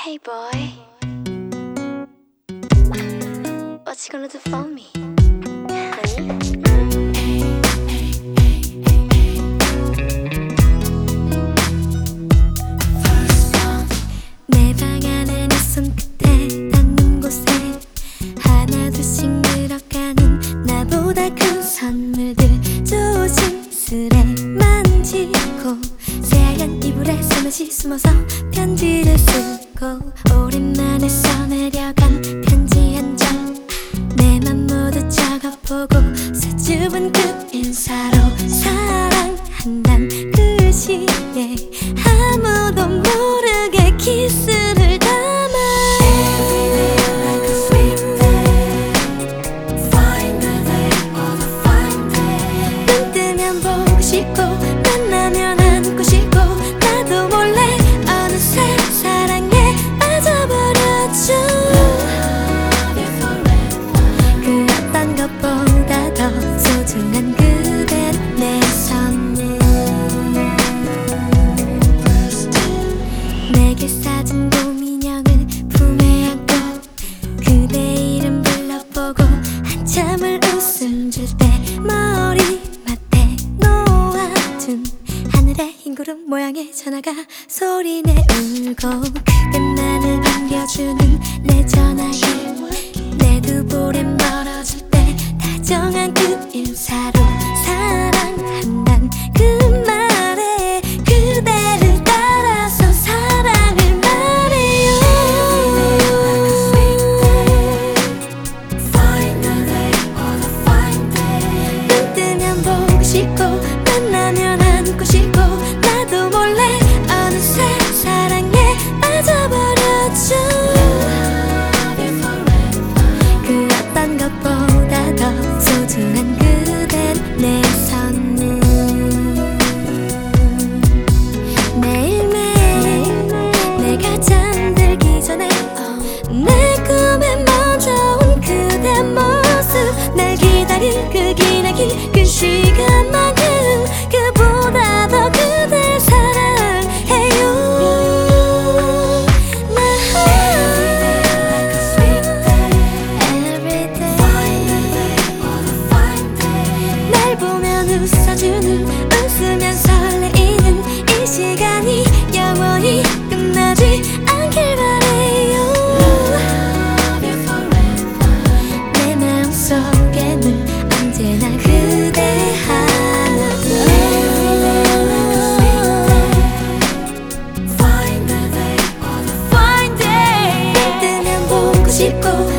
Hey boy, what you gonna do for me? Honey? 내 방 안에 네 손끝에 닿는 곳에 하나둘씩 늘어가는 나보다 큰 선물들 조심스레 만지고 새하얀 이불에 새맛이 숨어서 편지를 쓰고 오랜만에 써내려간 편지 한 장 내 맘 모두 적어보고 수줍은 끝인사로 사랑한단 글씨에 아무도 모르게 키스를 담아 Every day like a sweet day Find the day, all the fine day 눈 뜨면 보고 싶고 만나면 안고 싶고 나도 몰래 어느새 사랑에 빠져버렸죠 그 어떤 것보다 더 소중한 그댄 내 선물 내게 사준 곰인형을 품에 안고 그대 이름 불러보고 한참을 웃음 줄 때 머리맡에 놓아둔 하늘의 흰 구름 모양의 전화가 소리내 울고 그댄 나를 반겨주는 내 전화기 내 두 볼엔 멀어질 때 다정한 그 인사로 사랑한단 그 말에 그대를 따라서 사랑을 말해요 눈 뜨면 보고 싶고 만나면 안고 싶고 나도 몰래 어느새 사랑에 빠져버렸죠 그 어떤 것보다 더 소중한 그댄 내 선물 매일매일 내가 잠들기 전에 내 꿈에 먼저 온 그대 모습 날 기다릴 그 기나긴 그 시간만큼 그보다 더 그댈 사랑해요 날 보면 웃어주는 웃으면 설레이는 이 시간이 영원히 끝나지 않길 바래요 내 마음속에는 언제나 그대 하나뿐 눈 뜨면 보고 싶고